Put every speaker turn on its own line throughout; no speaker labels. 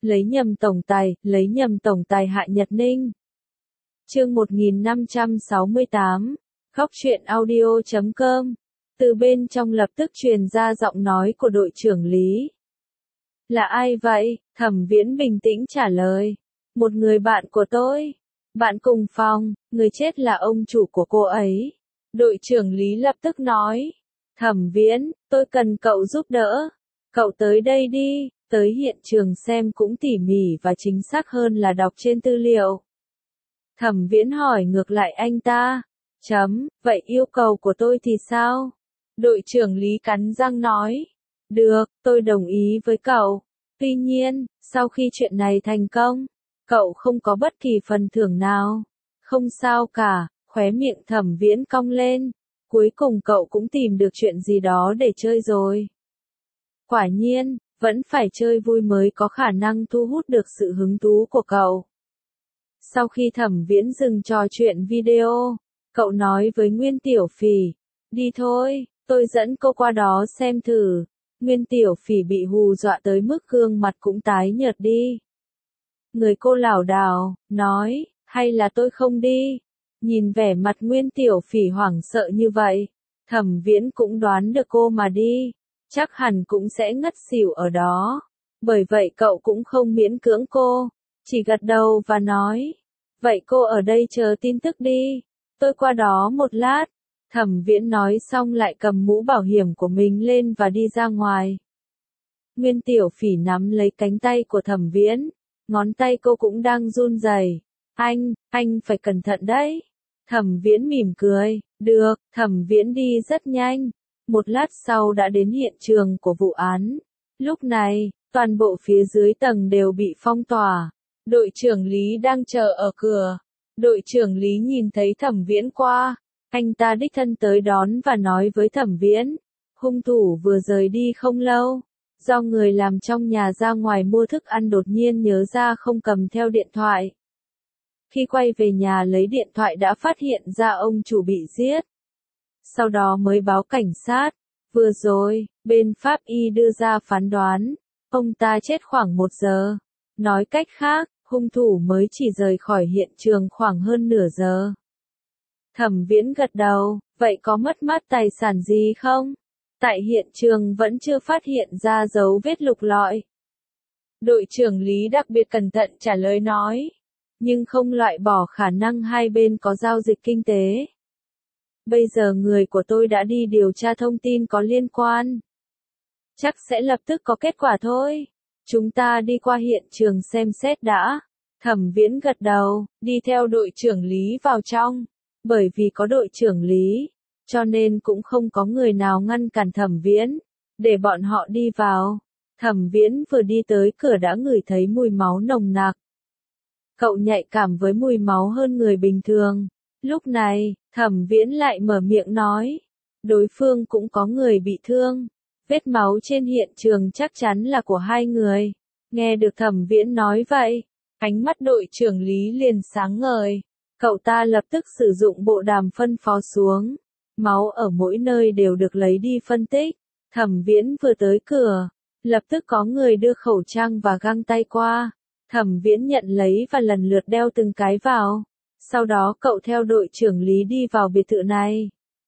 lấy nhầm tổng tài Hạ Nhật Ninh. Chương 1568, khóc truyện audio.com. Từ bên trong lập tức truyền ra giọng nói của đội trưởng Lý. Là ai vậy? Thẩm Viễn bình tĩnh trả lời. Một người bạn của tôi. Bạn cùng phòng, người chết là ông chủ của cô ấy. Đội trưởng Lý lập tức nói. Thẩm Viễn, tôi cần cậu giúp đỡ. Cậu tới đây đi, tới hiện trường xem cũng tỉ mỉ và chính xác hơn là đọc trên tư liệu. Thẩm Viễn hỏi ngược lại anh ta. Vậy yêu cầu của tôi thì sao? Đội trưởng Lý cắn răng nói. Được, tôi đồng ý với cậu. Tuy nhiên, sau khi chuyện này thành công, cậu không có bất kỳ phần thưởng nào. Không sao cả, khóe miệng Thẩm Viễn cong lên. Cuối cùng cậu cũng tìm được chuyện gì đó để chơi rồi. Quả nhiên, vẫn phải chơi vui mới có khả năng thu hút được sự hứng thú của cậu. Sau khi Thẩm Viễn dừng trò chuyện video, cậu nói với Nguyên Tiểu Phỉ, đi thôi, tôi dẫn cô qua đó xem thử. Nguyên Tiểu Phỉ bị hù dọa tới mức gương mặt cũng tái nhợt đi. Người cô lảo đảo, nói, hay là tôi không đi? Nhìn vẻ mặt Nguyên Tiểu Phỉ hoảng sợ như vậy, Thẩm Viễn cũng đoán được cô mà đi, chắc hẳn cũng sẽ ngất xỉu ở đó. Bởi vậy cậu cũng không miễn cưỡng cô, chỉ gật đầu và nói, vậy cô ở đây chờ tin tức đi, tôi qua đó một lát. Thẩm Viễn nói xong lại cầm mũ bảo hiểm của mình lên và đi ra ngoài. Nguyên Tiểu Phỉ nắm lấy cánh tay của Thẩm Viễn, ngón tay cô cũng đang run rẩy. Anh phải cẩn thận đấy. Thẩm Viễn mỉm cười, được. Thẩm Viễn đi rất nhanh, một lát sau đã đến hiện trường của vụ án. Lúc này, toàn bộ phía dưới tầng đều bị phong tỏa. Đội trưởng Lý đang chờ ở cửa. Đội trưởng Lý nhìn thấy Thẩm Viễn qua, anh ta đích thân tới đón và nói với Thẩm Viễn, hung thủ vừa rời đi không lâu. Do người làm trong nhà ra ngoài mua thức ăn đột nhiên nhớ ra không cầm theo điện thoại. Khi quay về nhà lấy điện thoại đã phát hiện ra ông chủ bị giết. Sau đó mới báo cảnh sát. Vừa rồi, bên pháp y đưa ra phán đoán, ông ta chết khoảng 1 giờ. Nói cách khác, hung thủ mới chỉ rời khỏi hiện trường khoảng hơn nửa giờ. Thẩm Viễn gật đầu, vậy có mất mát tài sản gì không? Tại hiện trường vẫn chưa phát hiện ra dấu vết lục lọi. Đội trưởng Lý đặc biệt cẩn thận trả lời nói, nhưng không loại bỏ khả năng hai bên có giao dịch kinh tế. Bây giờ người của tôi đã đi điều tra thông tin có liên quan. Chắc sẽ lập tức có kết quả thôi. Chúng ta đi qua hiện trường xem xét đã. Thẩm Viễn gật đầu, đi theo đội trưởng Lý vào trong. Bởi vì có đội trưởng Lý, cho nên cũng không có người nào ngăn cản Thẩm Viễn, để bọn họ đi vào. Thẩm Viễn vừa đi tới cửa đã ngửi thấy mùi máu nồng nặc. Cậu nhạy cảm với mùi máu hơn người bình thường. Lúc này, Thẩm Viễn lại mở miệng nói, đối phương cũng có người bị thương. Vết máu trên hiện trường chắc chắn là của hai người. Nghe được Thẩm Viễn nói vậy, ánh mắt đội trưởng Lý liền sáng ngời. Cậu ta lập tức sử dụng bộ đàm phân phó xuống. Máu ở mỗi nơi đều được lấy đi phân tích. Thẩm Viễn vừa tới cửa, lập tức có người đưa khẩu trang và găng tay qua. Thẩm Viễn nhận lấy và lần lượt đeo từng cái vào. Sau đó cậu theo đội trưởng Lý đi vào biệt thự này.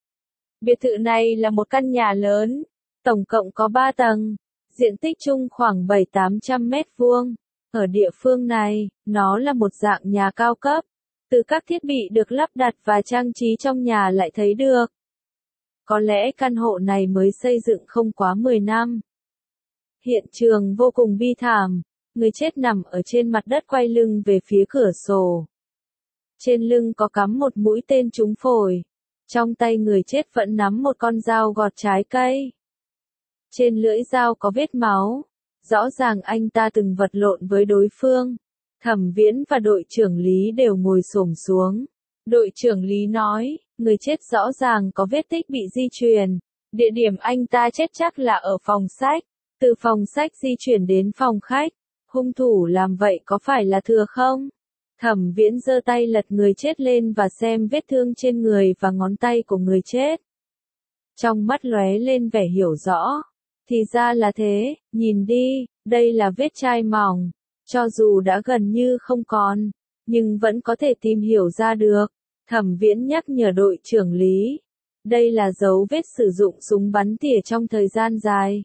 Biệt thự này là một căn nhà lớn, tổng cộng có 3 tầng, diện tích chung khoảng 700-800 mét vuông. Ở địa phương này, nó là một dạng nhà cao cấp. Từ các thiết bị được lắp đặt và trang trí trong nhà lại thấy được. Có lẽ căn hộ này mới xây dựng không quá 10 năm. Hiện trường vô cùng bi thảm, người chết nằm ở trên mặt đất quay lưng về phía cửa sổ. Trên lưng có cắm một mũi tên trúng phổi. Trong tay người chết vẫn nắm một con dao gọt trái cây. Trên lưỡi dao có vết máu. Rõ ràng anh ta từng vật lộn với đối phương. Thẩm Viễn và đội trưởng Lý đều ngồi xổm xuống. Đội trưởng Lý nói, người chết rõ ràng có vết tích bị di chuyển. Địa điểm anh ta chết chắc là ở phòng sách. Từ phòng sách di chuyển đến phòng khách. Hung thủ làm vậy có phải là thừa không? Thẩm Viễn giơ tay lật người chết lên và xem vết thương trên người và ngón tay của người chết. Trong mắt lóe lên vẻ hiểu rõ. Thì ra là thế, nhìn đi, đây là vết chai mỏng. Cho dù đã gần như không còn, nhưng vẫn có thể tìm hiểu ra được. Thẩm Viễn nhắc nhở đội trưởng Lý. Đây là dấu vết sử dụng súng bắn tỉa trong thời gian dài.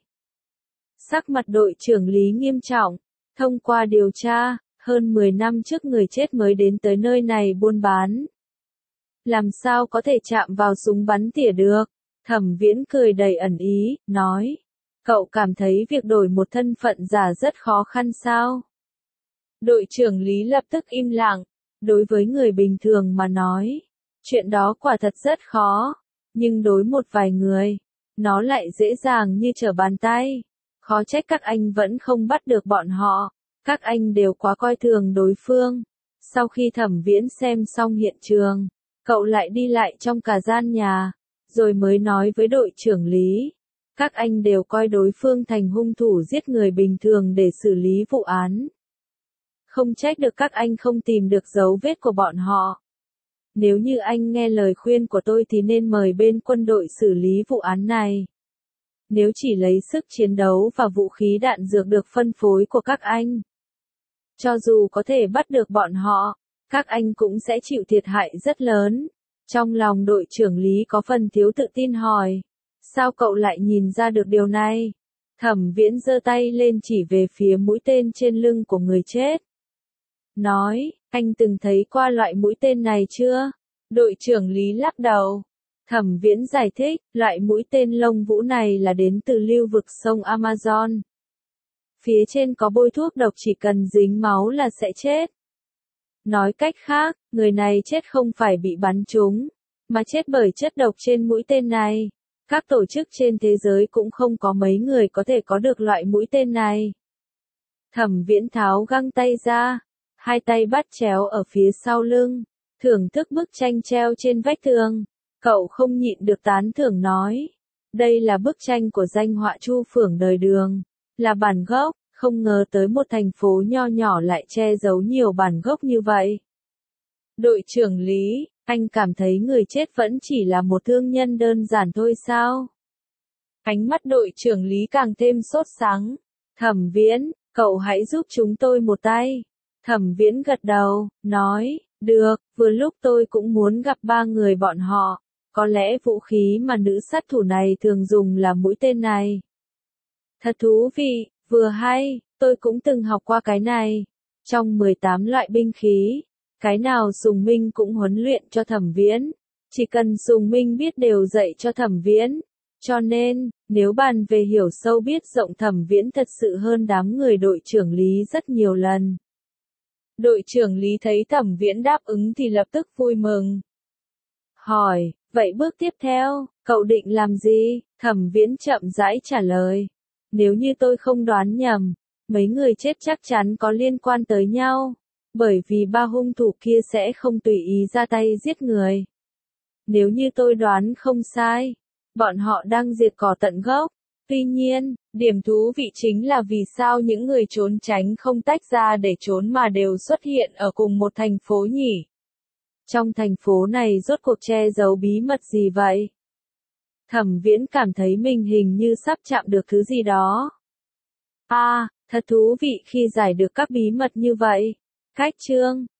Sắc mặt đội trưởng Lý nghiêm trọng. Thông qua điều tra, hơn 10 năm trước người chết mới đến tới nơi này buôn bán. Làm sao có thể chạm vào súng bắn tỉa được? Thẩm Viễn cười đầy ẩn ý, nói. Cậu cảm thấy việc đổi một thân phận giả rất khó khăn sao? Đội trưởng Lý lập tức im lặng. Đối với người bình thường mà nói, chuyện đó quả thật rất khó. Nhưng đối một vài người, nó lại dễ dàng như trở bàn tay. Khó trách các anh vẫn không bắt được bọn họ. Các anh đều quá coi thường đối phương. Sau khi Thẩm Viễn xem xong hiện trường, cậu lại đi lại trong cả gian nhà, rồi mới nói với đội trưởng Lý. Các anh đều coi đối phương thành hung thủ giết người bình thường để xử lý vụ án. Không trách được các anh không tìm được dấu vết của bọn họ. Nếu như anh nghe lời khuyên của tôi thì nên mời bên quân đội xử lý vụ án này. Nếu chỉ lấy sức chiến đấu và vũ khí đạn dược được phân phối của các anh, cho dù có thể bắt được bọn họ, các anh cũng sẽ chịu thiệt hại rất lớn. Trong lòng đội trưởng Lý có phần thiếu tự tin hỏi. Sao cậu lại nhìn ra được điều này? Thẩm Viễn giơ tay lên chỉ về phía mũi tên trên lưng của người chết. Nói, anh từng thấy qua loại mũi tên này chưa? Đội trưởng Lý lắc đầu. Thẩm Viễn giải thích, loại mũi tên lông vũ này là đến từ lưu vực sông Amazon. Phía trên có bôi thuốc độc chỉ cần dính máu là sẽ chết. Nói cách khác, người này chết không phải bị bắn trúng, mà chết bởi chất độc trên mũi tên này. Các tổ chức trên thế giới cũng không có mấy người có thể có được loại mũi tên này. Thẩm Viễn tháo găng tay ra, hai tay bắt chéo ở phía sau lưng, thưởng thức bức tranh treo trên vách tường. Cậu không nhịn được tán thưởng nói. Đây là bức tranh của danh họa Chu Phưởng đời Đường, là bản gốc, không ngờ tới một thành phố nho nhỏ lại che giấu nhiều bản gốc như vậy. Đội trưởng Lý, anh cảm thấy người chết vẫn chỉ là một thương nhân đơn giản thôi sao? Ánh mắt đội trưởng Lý càng thêm sốt sắng. Thẩm Viễn, cậu hãy giúp chúng tôi một tay. Thẩm Viễn gật đầu, nói, được, vừa lúc tôi cũng muốn gặp ba người bọn họ. Có lẽ vũ khí mà nữ sát thủ này thường dùng là mũi tên này. Thật thú vị, vừa hay, tôi cũng từng học qua cái này. Trong 18 loại binh khí, cái nào Sùng Minh cũng huấn luyện cho Thẩm Viễn. Chỉ cần Sùng Minh biết đều dạy cho Thẩm Viễn. Cho nên, nếu bàn về hiểu sâu biết rộng Thẩm Viễn thật sự hơn đám người đội trưởng Lý rất nhiều lần. Đội trưởng Lý thấy Thẩm Viễn đáp ứng thì lập tức vui mừng. Hỏi, vậy bước tiếp theo, cậu định làm gì? Thẩm Viễn chậm rãi trả lời. Nếu như tôi không đoán nhầm, mấy người chết chắc chắn có liên quan tới nhau. Bởi vì ba hung thủ kia sẽ không tùy ý ra tay giết người. Nếu như tôi đoán không sai, bọn họ đang diệt cỏ tận gốc. Tuy nhiên, điểm thú vị chính là vì sao những người trốn tránh không tách ra để trốn mà đều xuất hiện ở cùng một thành phố nhỉ? Trong thành phố này rốt cuộc che giấu bí mật gì vậy? Thẩm Viễn cảm thấy mình hình như sắp chạm được thứ gì đó. Thật thú vị khi giải được các bí mật như vậy. Cách chương